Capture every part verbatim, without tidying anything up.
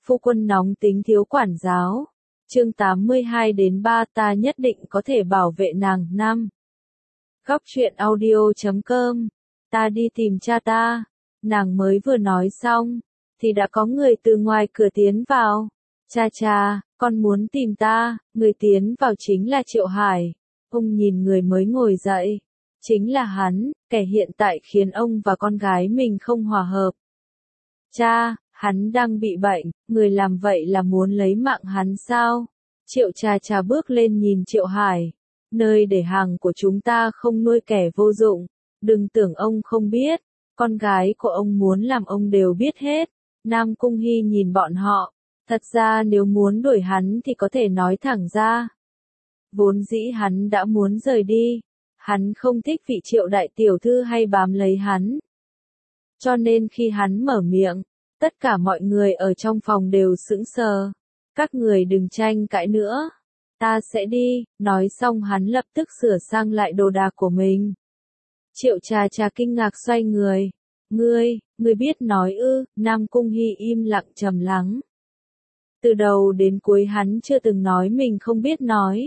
Phu quân nóng tính thiếu quản giáo. Chương tám mươi hai đến ba ta nhất định có thể bảo vệ nàng. Năm. Góc truyện audio chấm com. Ta đi tìm cha ta. Nàng mới vừa nói xong, thì đã có người từ ngoài cửa tiến vào. Cha cha, con muốn tìm ta. Người tiến vào chính là Triệu Hải. Ông nhìn người mới ngồi dậy. Chính là hắn, kẻ hiện tại khiến ông và con gái mình không hòa hợp. Cha, hắn đang bị bệnh, người làm vậy là muốn lấy mạng hắn sao? Triệu cha cha bước lên nhìn Triệu Hải. Nơi để hàng của chúng ta không nuôi kẻ vô dụng. Đừng tưởng ông không biết. Con gái của ông muốn làm ông đều biết hết. Nam Cung Hy nhìn bọn họ. Thật ra nếu muốn đuổi hắn thì có thể nói thẳng ra. Vốn dĩ hắn đã muốn rời đi. Hắn không thích vị Triệu đại tiểu thư hay bám lấy hắn. Cho nên khi hắn mở miệng, tất cả mọi người ở trong phòng đều sững sờ. Các người đừng tranh cãi nữa. Ta sẽ đi. Nói xong hắn lập tức sửa sang lại đồ đạc của mình. Triệu trà trà kinh ngạc xoay người. Ngươi, ngươi biết nói ư? Nam Cung Hy im lặng trầm lắng. Từ đầu đến cuối hắn chưa từng nói mình không biết nói.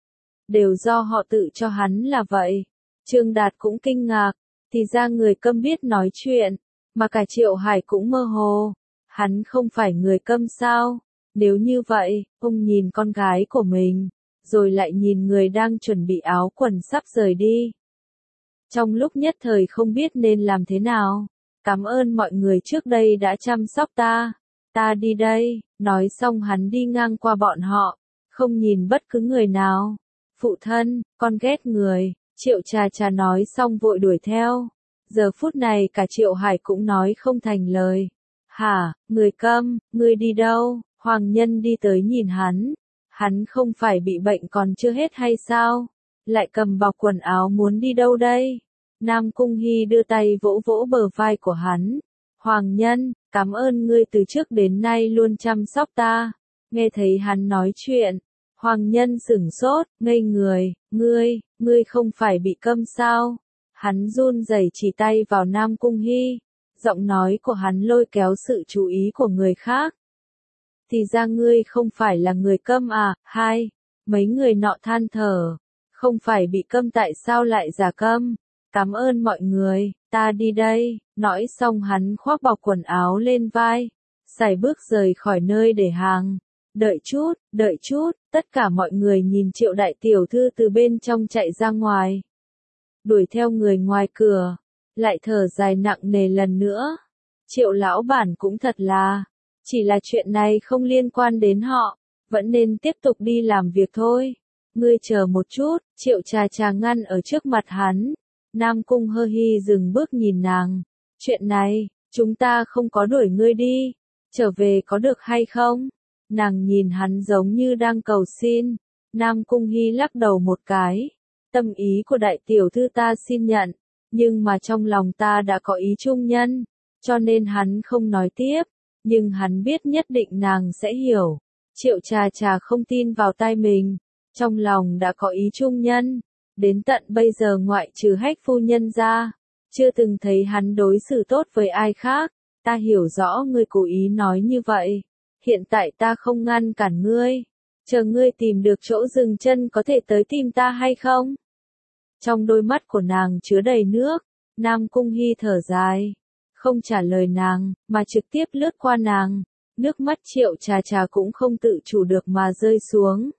Đều do họ tự cho hắn là vậy. Trương Đạt cũng kinh ngạc. Thì ra người câm biết nói chuyện. Mà cả Triệu Hải cũng mơ hồ. Hắn không phải người câm sao? Nếu như vậy, ông nhìn con gái của mình. Rồi lại nhìn người đang chuẩn bị áo quần sắp rời đi. Trong lúc nhất thời không biết nên làm thế nào. Cảm ơn mọi người trước đây đã chăm sóc ta. Ta đi đây. Nói xong hắn đi ngang qua bọn họ. Không nhìn bất cứ người nào. Phụ thân, con ghét người. Triệu trà trà nói xong vội đuổi theo. Giờ phút này cả Triệu Hải cũng nói không thành lời. Hả, người câm, người đi đâu? Hoàng Nhân đi tới nhìn hắn. Hắn không phải bị bệnh còn chưa hết hay sao? Lại cầm bọc quần áo muốn đi đâu đây? Nam Cung Hy đưa tay vỗ vỗ bờ vai của hắn. Hoàng Nhân, cảm ơn ngươi từ trước đến nay luôn chăm sóc ta. Nghe thấy hắn nói chuyện. Hoàng Nhân sửng sốt, ngây người. Ngươi, ngươi không phải bị câm sao? Hắn run rẩy chỉ tay vào Nam Cung Hy. Giọng nói của hắn lôi kéo sự chú ý của người khác. Thì ra ngươi không phải là người câm à? Hai. Mấy người nọ than thở. Không phải bị câm tại sao lại giả câm? Cảm ơn mọi người, ta đi đây. Nói xong hắn khoác bọc quần áo lên vai. Sải bước rời khỏi nơi để hàng. Đợi chút, đợi chút, tất cả mọi người nhìn Triệu đại tiểu thư từ bên trong chạy ra ngoài. Đuổi theo người ngoài cửa. Lại thở dài nặng nề lần nữa. Triệu lão bản cũng thật là. Chỉ là chuyện này không liên quan đến họ. Vẫn nên tiếp tục đi làm việc thôi. Ngươi chờ một chút. Triệu trà trà ngăn ở trước mặt hắn. Nam Cung Hơ Hy dừng bước nhìn nàng. Chuyện này, chúng ta không có đuổi ngươi đi. Trở về có được hay không? Nàng nhìn hắn giống như đang cầu xin. Nam Cung Hy lắc đầu một cái. Tâm ý của đại tiểu thư ta xin nhận. Nhưng mà trong lòng ta đã có ý trung nhân. Cho nên hắn không nói tiếp. Nhưng hắn biết nhất định nàng sẽ hiểu. Triệu trà trà không tin vào tai mình. Trong lòng đã có ý trung nhân. Đến tận bây giờ ngoại trừ Hách phu nhân ra. Chưa từng thấy hắn đối xử tốt với ai khác. Ta hiểu rõ ngươi cố ý nói như vậy. Hiện tại ta không ngăn cản ngươi. Chờ ngươi tìm được chỗ dừng chân có thể tới tìm ta hay không? Trong đôi mắt của nàng chứa đầy nước. Nam Cung Hy thở dài. Không trả lời nàng, mà trực tiếp lướt qua nàng. Nước mắt Triệu trà trà cũng không tự chủ được mà rơi xuống.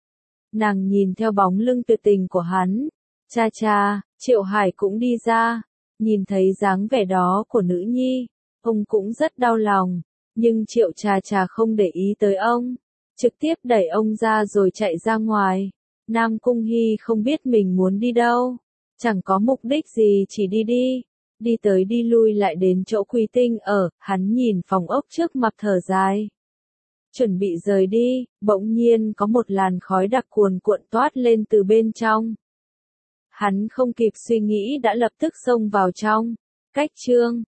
Nàng nhìn theo bóng lưng tuyệt tình của hắn. Cha cha, Triệu Hải cũng đi ra. Nhìn thấy dáng vẻ đó của nữ nhi. Ông cũng rất đau lòng. Nhưng Triệu trà trà không để ý tới ông. Trực tiếp đẩy ông ra rồi chạy ra ngoài. Nam Cung Hy không biết mình muốn đi đâu. Chẳng có mục đích gì chỉ đi đi. Đi tới đi lui lại đến chỗ Quý Tinh ở. Hắn nhìn phòng ốc trước mặt thở dài. Chuẩn bị rời đi, bỗng nhiên có một làn khói đặc cuồn cuộn toát lên từ bên trong. Hắn không kịp suy nghĩ đã lập tức xông vào trong. Cách chương